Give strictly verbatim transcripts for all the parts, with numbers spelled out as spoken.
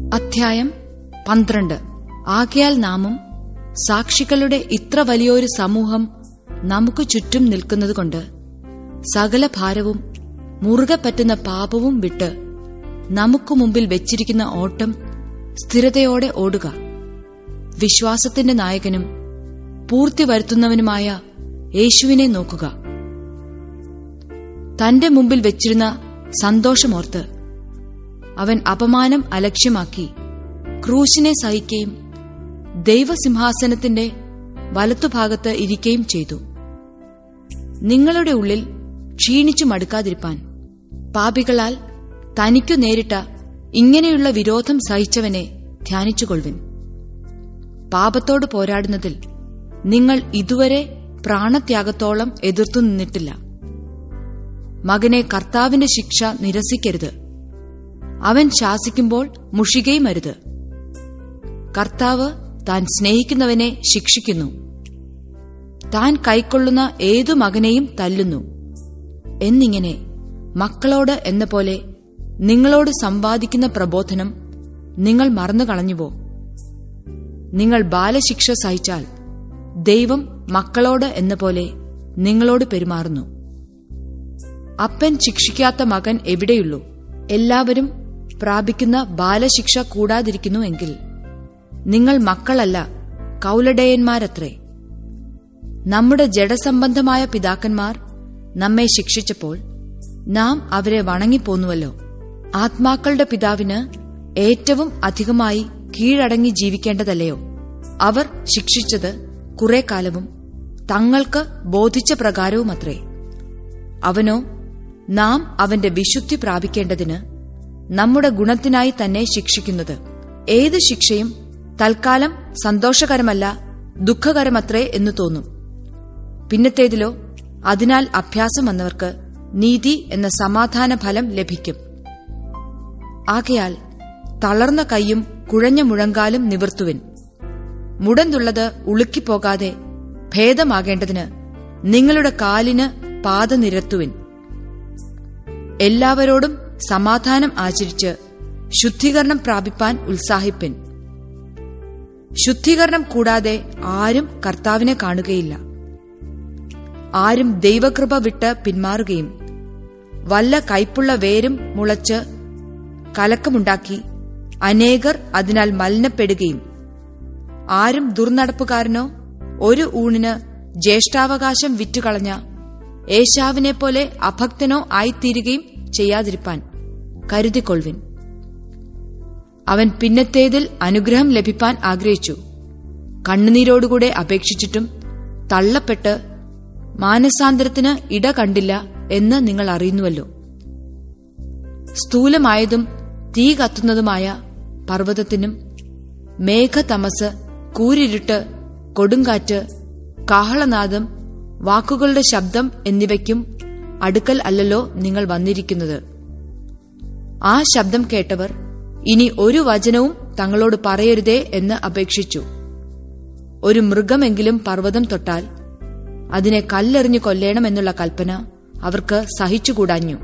അധ്യായം പന്ത്രണ്ട്. ആകയാൽ നാമും സാക്ഷികളുടെ ഇത്ര വലിയൊരു സമൂഹം നമുക്ക് ചുറ്റും നിൽക്കുന്നതുകൊണ്ട് സകല ഭാരവും മുറുകെ പറ്റുന്ന പാപവും വിട്ട് നമുക്ക് മുമ്പിൽ വെച്ചിരിക്കുന്ന ഓട്ടം സ്ഥിരതയോടെ ഓടുക. വിശ്വാസത്തിന്റെ നായകനും പൂർത്തി വരുത്തുന്നവനുമായ യേശുവിനെ നോക്കുക. തന്റെ മുമ്പിൽ വെച്ചിരുന്ന സന്തോഷമോർത്ത് അവൻ അപമാനം അലക്ഷ്യമാക്കി ക്രൂശിനെ സഹിക്കുകയും ദൈവസിംഹാസനത്തിന്റെ വലത്തുഭാഗത്ത് ഇരിക്കുകയും ചെയ്തു. നിങ്ങളുടെ ഉള്ളിൽ ക്ഷീണിച്ചു മടുക്കാതിരിപ്പാൻ പാപികളാൽ തനിക്കു നേരിട്ട ഇങ്ങനെയുള്ള വിരോധം സഹിച്ചവനെ ധ്യാനിച്ചുകൊള്ളുവിൻ. പാപത്തോട് പോരാടുന്നതിൽ നിങ്ങൾ ഇതുവരെ പ്രാണത്യാഗത്തോളം എതിർത്തു നിന്നിട്ടില്ല. മകനെ, കർത്താവിന്റെ ശിക്ഷ നിരസിക്കരുത്. അവൻ ശാസിക്കുമ്പോൾ മുഷികയും അരുത്. കർത്താവ് താൻ സ്നേഹിക്കുന്നവനെ ശിക്ഷിക്കുന്നു, താൻ കൈക്കൊള്ളുന്ന ഏതു മകനെയും തല്ലുന്നു എന്നിങ്ങനെ മക്കളോട് എന്ന പോലെ നിങ്ങളോട് സംവാദിക്കുന്ന പ്രബോധനം നിങ്ങൾ മറന്നുകളഞ്ഞുവോ? നിങ്ങൾ ബാലശിക്ഷ സഹിച്ചാൽ ദൈവം മക്കളോട് എന്ന പോലെ നിങ്ങളോട് പെരുമാറുന്നു. അപ്പൻ ശിക്ഷിക്കാത്ത മകൻ എവിടെയുള്ളൂ? എല്ലാവരും പ്രാപിക്കുന്ന ബാലശിക്ഷ കൂടാതിരിക്കുന്നു എങ്കിൽ നിങ്ങൾ മക്കളല്ല, കൗലടയന്മാരത്രേ. നമ്മുടെ ജഡസംബന്ധമായ പിതാക്കന്മാർ നമ്മെ ശിക്ഷിച്ചപ്പോൾ നാം അവരെ വണങ്ങിപ്പോന്നുവല്ലോ. ആത്മാക്കളുടെ പിതാവിന് ഏറ്റവും അധികമായി കീഴടങ്ങി ജീവിക്കേണ്ടതല്ലയോ? അവർ ശിക്ഷിച്ചത് കുറെ കാലവും തങ്ങൾക്ക് ബോധിച്ച പ്രകാരവുമത്രേ. അവനോ നാം അവന്റെ വിശുദ്ധി പ്രാപിക്കേണ്ടതിന് നമ്മുടെ ഗുണത്തിനായി തന്നെ ശിക്ഷിക്കുന്നത്. ഏത് ശിക്ഷയും തൽക്കാലം സന്തോഷകരമല്ല, ദുഃഖകരമത്രേ എന്നു തോന്നും. പിന്നത്തേതിലോ അതിനാൽ അഭ്യാസം വന്നവർക്ക് നീതി എന്ന സമാധാന ഫലം ലഭിക്കും. ആകയാൽ തളർന്ന കൈയും കുഴഞ്ഞ മുഴങ്കാലും നിവർത്തുവിൻ. മുടന്തുള്ളത് ഉളുക്കിപ്പോകാതെ ഭേദമാകേണ്ടതിന് നിങ്ങളുടെ കാലിന് പാത നിരത്തുവിൻ. എല്ലാവരോടും സമാധാനം ആചരിച്ച് ശുദ്ധീകരണം പ്രാപിപ്പാൻ ഉത്സാഹിപ്പിൻ. ശുദ്ധീകരണം കൂടാതെ ആരും കർത്താവിനെ കാണുകയില്ല. ആരും ദൈവകൃപ വിട്ട് പിന്മാറുകയും വല്ല കൈപ്പുള്ള വേരും മുളച്ച് കലക്കമുണ്ടാക്കി അനേകർ അതിനാൽ മലിനപ്പെടുകയും ആരും ദുർനടപ്പുകാരനോ ഒരു ഊണിന് ജ്യേഷ്ഠാവകാശം വിറ്റുകളഞ്ഞ ഏശാവിനെപ്പോലെ അഭക്തനോ ആയിത്തീരുകയും ചെയ്യാതിരിപ്പാൻ കരുതിക്കൊള്ളുവിൻ. അവൻ പിന്നത്തേതിൽ അനുഗ്രഹം ലഭിപ്പാൻ ആഗ്രഹിച്ചു. കണ്ണുനീരോടുകൂടെ അപേക്ഷിച്ചിട്ടും തള്ളപ്പെട്ട് മാനസാന്തരത്തിന് ഇട കണ്ടില്ല എന്ന് നിങ്ങൾ അറിയുന്നുവല്ലോ. സ്ഥൂലമായതും തീ കത്തുന്നതുമായ പർവ്വതത്തിനും മേഘതമസ്, കൂരിരുട്ട്, കൊടുങ്കാറ്റ്, കാഹളനാദം, വാക്കുകളുടെ ശബ്ദം എന്നിവയ്ക്കും അടുക്കൽ അല്ലല്ലോ നിങ്ങൾ വന്നിരിക്കുന്നത്. ആ ശബ്ദം കേട്ടവർ ഇനി ഒരു വചനവും തങ്ങളോട് പറയരുതേ എന്ന് അപേക്ഷിച്ചു. ഒരു മൃഗമെങ്കിലും പർവ്വതം തൊട്ടാൽ അതിനെ കല്ലെറിഞ്ഞു കൊല്ലേണമെന്നുള്ള കൽപ്പന അവർക്ക് സഹിച്ചുകൂടാഞ്ഞു.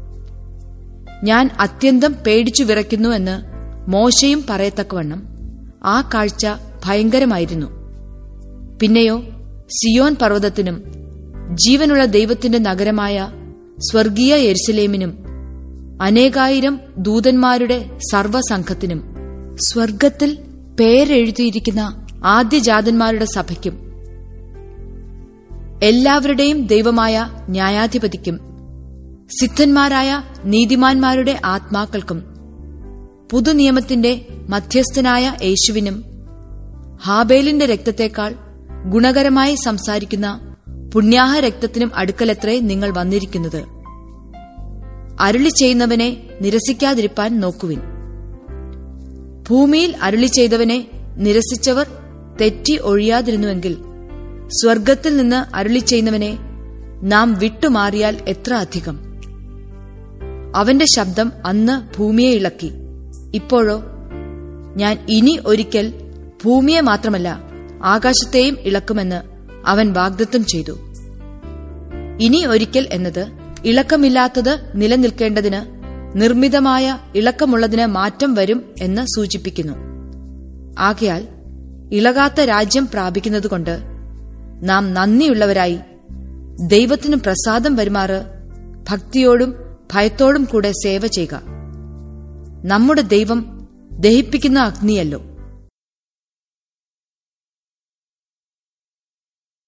ഞാൻ അത്യന്തം പേടിച്ചു വിറയ്ക്കുന്നു എന്ന് മോശയും പറയത്തക്കവണ്ണം ആ കാഴ്ച ഭയങ്കരമായിരുന്നു. പിന്നെയോ സിയോൻ പർവ്വതത്തിനും ജീവനുള്ള ദൈവത്തിന്റെ നഗരമായ സ്വർഗീയ യെരുശലേമിനും അനേകായിരം ദൂതന്മാരുടെ സർവ്വസംഘത്തിനും സ്വർഗത്തിൽ പേരെഴുതിയിരിക്കുന്ന ആദ്യജാതന്മാരുടെ സഭയ്ക്കും എല്ലാവരുടെയും ദൈവമായ ന്യായാധിപതിക്കും സിദ്ധന്മാരായ നീതിമാന്മാരുടെ ആത്മാക്കൾക്കും പുതുനിയമത്തിന്റെ മധ്യസ്ഥനായ യേശുവിനും ഹാബേലിന്റെ രക്തത്തേക്കാൾ ഗുണകരമായി സംസാരിക്കുന്ന പുണ്യാഹ രക്തത്തിനും അടുക്കലത്രേ നിങ്ങൾ വന്നിരിക്കുന്നത്. അരുളി ചെയ്യുന്നവനെ നിരസിക്കാതിരിപ്പാൻ നോക്കുവിൻ. ഭൂമിയിൽ അരുളി ചെയ്തവനെ നിരസിച്ചവർ തെറ്റി ഒഴിയാതിരുന്നുവെങ്കിൽ സ്വർഗത്തിൽ നിന്ന് അരുളി ചെയ്യുന്നവനെ നാം വിട്ടുമാറിയാൽ എത്ര അധികം. അവന്റെ ശബ്ദം അന്ന് ഭൂമിയെ ഇളക്കി. ഇപ്പോഴോ ഞാൻ ഇനി ഒരിക്കൽ ഭൂമിയെ മാത്രമല്ല ആകാശത്തെയും ഇളക്കുമെന്ന് അവൻ വാഗ്ദത്തം ചെയ്തു. ഇനി ഒരിക്കൽ എന്നത് ഇളക്കമില്ലാത്തത് നിലനിൽക്കേണ്ടതിന് നിർമ്മിതമായ ഇളക്കമുള്ളതിന് മാറ്റം വരും എന്ന് സൂചിപ്പിക്കുന്നു. ആകയാൽ ഇളകാത്ത രാജ്യം പ്രാപിക്കുന്നതുകൊണ്ട് നാം നന്ദിയുള്ളവരായി ദൈവത്തിനു പ്രസാദം വരുമാറ് ഭക്തിയോടും ഭയത്തോടും കൂടെ സേവ ചെയ്യുക. നമ്മുടെ ദൈവം ദഹിപ്പിക്കുന്ന അഗ്നിയല്ലോ.